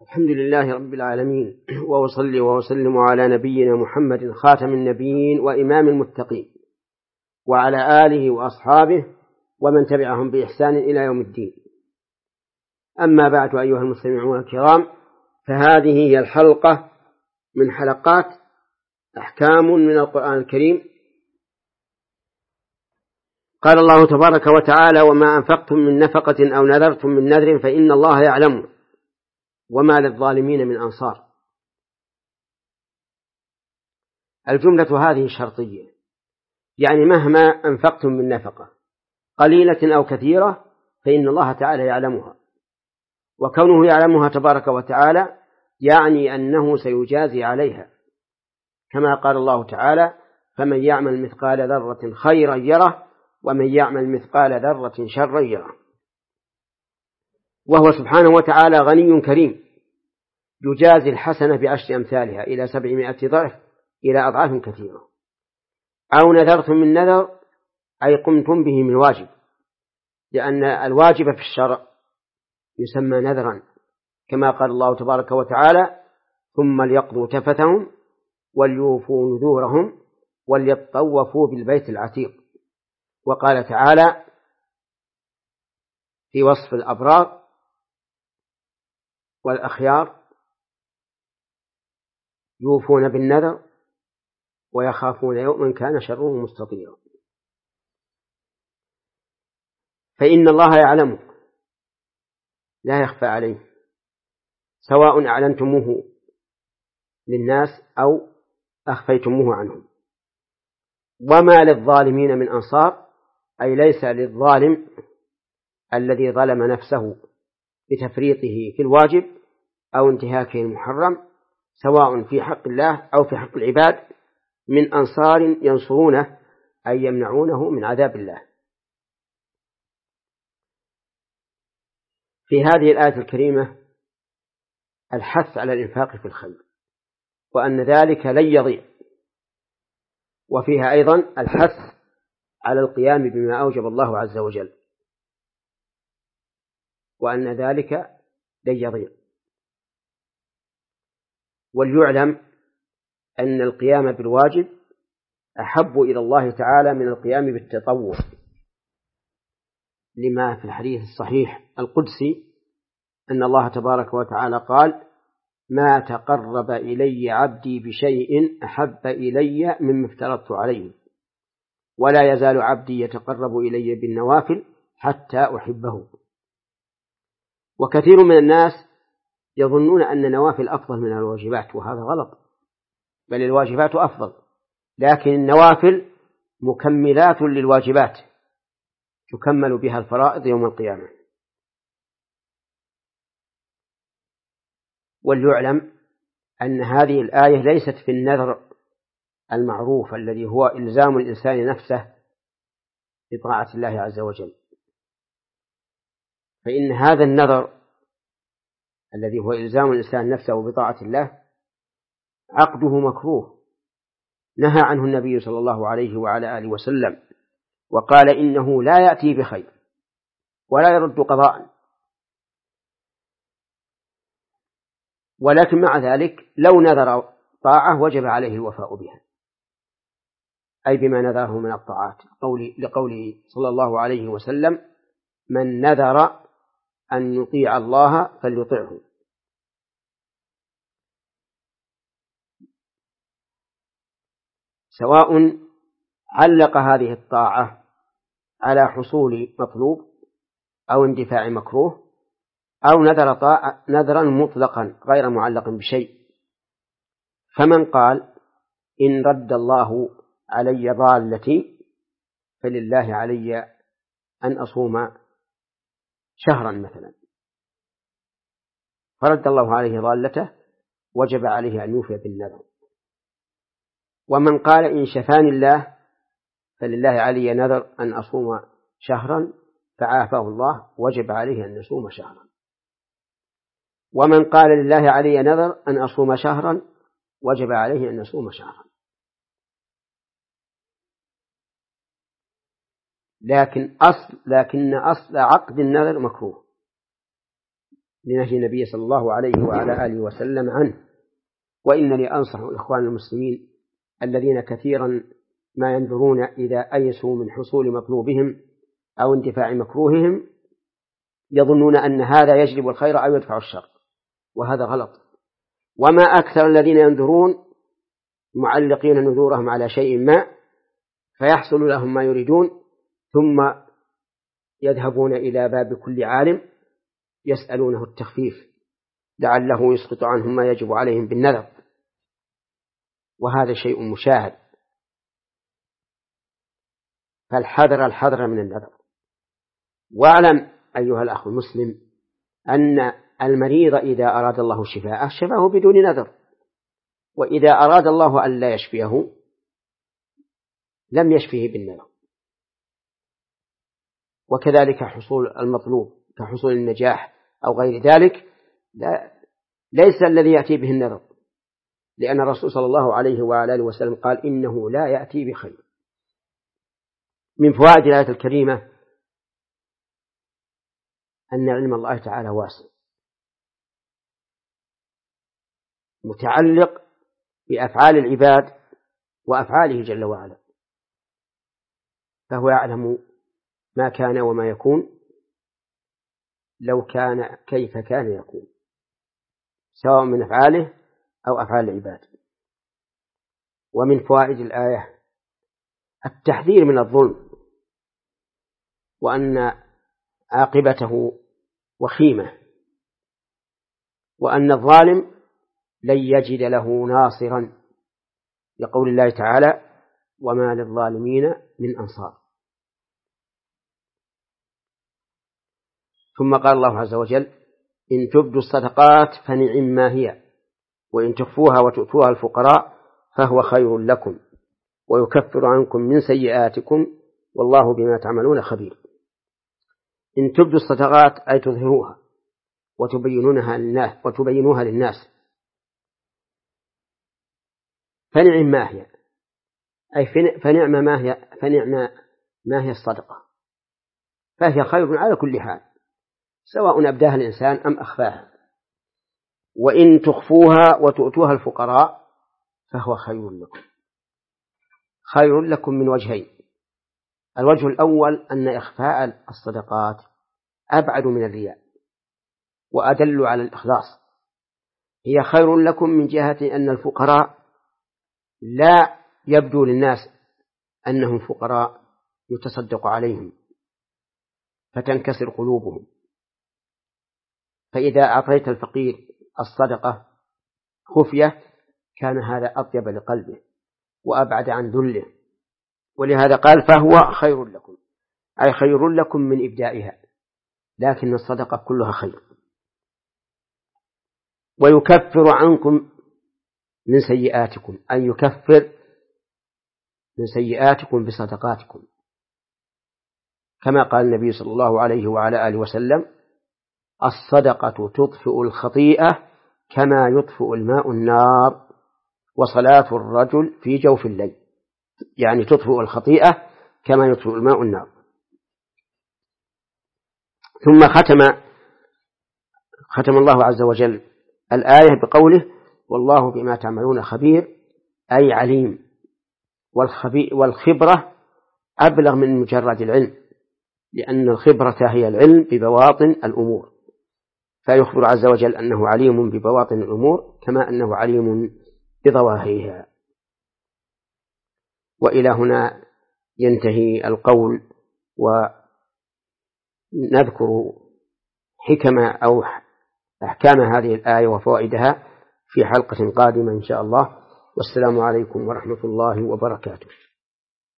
الحمد لله رب العالمين، وأصلي وأسلم على نبينا محمد خاتم النبيين وإمام المتقين، وعلى آله وأصحابه ومن تبعهم بإحسان إلى يوم الدين. أما بعد، أيها المستمعون الكرام، فهذه هي الحلقة من حلقات أحكام من القرآن الكريم. قال الله تبارك وتعالى: وما أنفقتم من نفقة أو نذرتم من نذر فإن الله يعلم وما للظالمين من أنصار. الجملة هذه شرطية، يعني مهما أنفقتم من نفقة قليلة أو كثيرة فإن الله تعالى يعلمها، وكونه يعلمها تبارك وتعالى يعني أنه سيجازي عليها، كما قال الله تعالى: فمن يعمل مثقال ذرة خيرا يره ومن يعمل مثقال ذرة شرا يره. وهو سبحانه وتعالى غني كريم، يجازي الحسنة بعشر أمثالها إلى 700 ضعف إلى أضعاف كثيرة. أو نذرتم من نذر أي قمتم به من واجب، لأن الواجب في الشرع يسمى نذرا، كما قال الله تبارك وتعالى: ثم ليقضوا تفثهم وليوفوا نذورهم وليطوفوا بالبيت العتيق. وقال تعالى في وصف الأبرار والأخيار: يوفون بالنذر ويخافون يوما كان شره مستطيرا. فإن الله يعلمه، لا يخفى عليه، سواء أعلنتموه للناس أو أخفيتموه عنهم. وما للظالمين من أنصار، أي ليس للظالم الذي ظلم نفسه بتفريطه في الواجب أو انتهاكه المحرم، سواء في حق الله أو في حق العباد، من أنصار ينصرونه أي يمنعونه من عذاب الله. في هذه الآية الكريمة الحث على الإنفاق في الخير، وأن ذلك لن يضيع، وفيها أيضا الحث على القيام بما أوجب الله عز وجل، وأن ذلك لن يضيع. وليعلم أن القيام بالواجب أحب إلى الله تعالى من القيام بالتطوع، لما في الحديث الصحيح القدسي أن الله تبارك وتعالى قال: ما تقرب إلي عبدي بشيء أحب إلي مما افترضت عليه، ولا يزال عبدي يتقرب إلي بالنوافل حتى أحبه. وكثير من الناس يظنون أن النوافل أفضل من الواجبات، وهذا غلط، بل الواجبات أفضل، لكن النوافل مكملات للواجبات، تكمل بها الفرائض يوم القيامة. وليعلم أن هذه الآية ليست في النذر المعروف الذي هو إلزام الإنسان نفسه بطاعة الله عز وجل، فإن هذا النذر الذي هو إلزام الإنسان نفسه بطاعة الله عقده مكروه، نهى عنه النبي صلى الله عليه وعلى آله وسلم، وقال: إنه لا يأتي بخير ولا يرد قضاء. ولكن مع ذلك لو نذر طاعة وجب عليه الوفاء بها، أي بما نذره من الطاعات، لقوله صلى الله عليه وسلم: من نذر أن يطيع الله فليطعه. سواء علق هذه الطاعة على حصول مطلوب أو اندفاع مكروه، أو نذرا مطلقا غير معلق بشيء. فمن قال: إن رد الله علي ضالتي فلله علي أن أصوم شهرا مثلا، فرد الله عليه ضالته، وجب عليه أن يوفي بالنذر. ومن قال: إن شفاني الله فلله علي نذر أن أصوم شهرا فعافاه الله، وجب عليه أن يصوم شهرا. ومن قال: لله علي نذر أن أصوم شهرا، وجب عليه أن يصوم شهرا. لكن أصل عقد النذر مكروه، لنهي النبي صلى الله عليه وعلى آله وسلم عنه. وإنني أنصح إخوان المسلمين الذين كثيرا ما ينذرون إذا أيسوا من حصول مطلوبهم أو انتفاع مكروههم يظنون أن هذا يجلب الخير أو يدفع الشر، وهذا غلط. وما أكثر الذين ينذرون معلقين نذورهم على شيء ما فيحصل لهم ما يريدون، ثم يذهبون إلى باب كل عالم يسألونه التخفيف لعله يسقط عنهم ما يجب عليهم بالنذر، وهذا شيء مشاهد. فالحذر الحذر من النذر. واعلم أيها الأخ المسلم أن المريض إذا أراد الله شفاءه شفاه بدون نذر، وإذا أراد الله أن لا يشفيه لم يشفيه بالنذر. وكذلك حصول المطلوب كحصول النجاح أو غير ذلك ليس الذي يأتي به النذر، لأن الرسول صلى الله عليه وعلى آله وسلم قال إنه لا يأتي بخير. من فوائد الآية الكريمة أن علم الله تعالى واسع متعلق بأفعال العباد وأفعاله جل وعلا، فهو يعلم ما كان وما يكون لو كان كيف كان يكون، سواء من أفعاله أو أفعال العباد. ومن فوائد الآية التحذير من الظلم، وأن عاقبته وخيمة، وأن الظالم لن يجد له ناصرا، لقول الله تعالى وما للظالمين من أنصار. ثم قال الله عز وجل إن تبدوا الصدقات فنعم ما هي وإن تخفوها وتؤتوها الفقراء فهو خير لكم ويكفر عنكم من سيئاتكم والله بما تعملون خبير. إن تبدوا الصدقات أي تظهروها وتبينوها للناس. فنعم ما هي أي فنعم ما هي الصدقة، فهي خير على كل حال سواء أبداها الإنسان أم أخفاها. وإن تخفوها وتؤتوها الفقراء فهو خير لكم. خير لكم من وجهين: الوجه الأول أن إخفاء الصدقات أبعد من الرياء وأدل على الإخلاص. هي خير لكم من جهة أن الفقراء لا يبدو للناس أنهم فقراء يتصدق عليهم فتنكسر قلوبهم، فإذا أعطيت الفقير الصدقة خفية كان هذا أطيب لقلبه وأبعد عن ذله، ولهذا قال فهو خير لكم أي خير لكم من إبدائها، لكن الصدقة كلها خير. ويكفر عنكم من سيئاتكم أي يكفر من سيئاتكم بصدقاتكم، كما قال النبي صلى الله عليه وعلى آله وسلم الصدقة تطفئ الخطيئة كما يطفئ الماء النار وصلاة الرجل في جوف الليل، يعني تطفئ الخطيئة كما يطفئ الماء النار. ثم ختم الله عز وجل الآية بقوله والله بما تعملون خبير أي عليم. والخبرة أبلغ من مجرد العلم، لأن الخبرة هي العلم ببواطن الأمور، فيخبر عز وجل أنه عليم ببواطن الأمور كما أنه عليم بظواهرها. وإلى هنا ينتهي القول، ونذكر حكم أو أحكام هذه الآية وفوائدها في حلقة قادمة إن شاء الله. والسلام عليكم ورحمة الله وبركاته.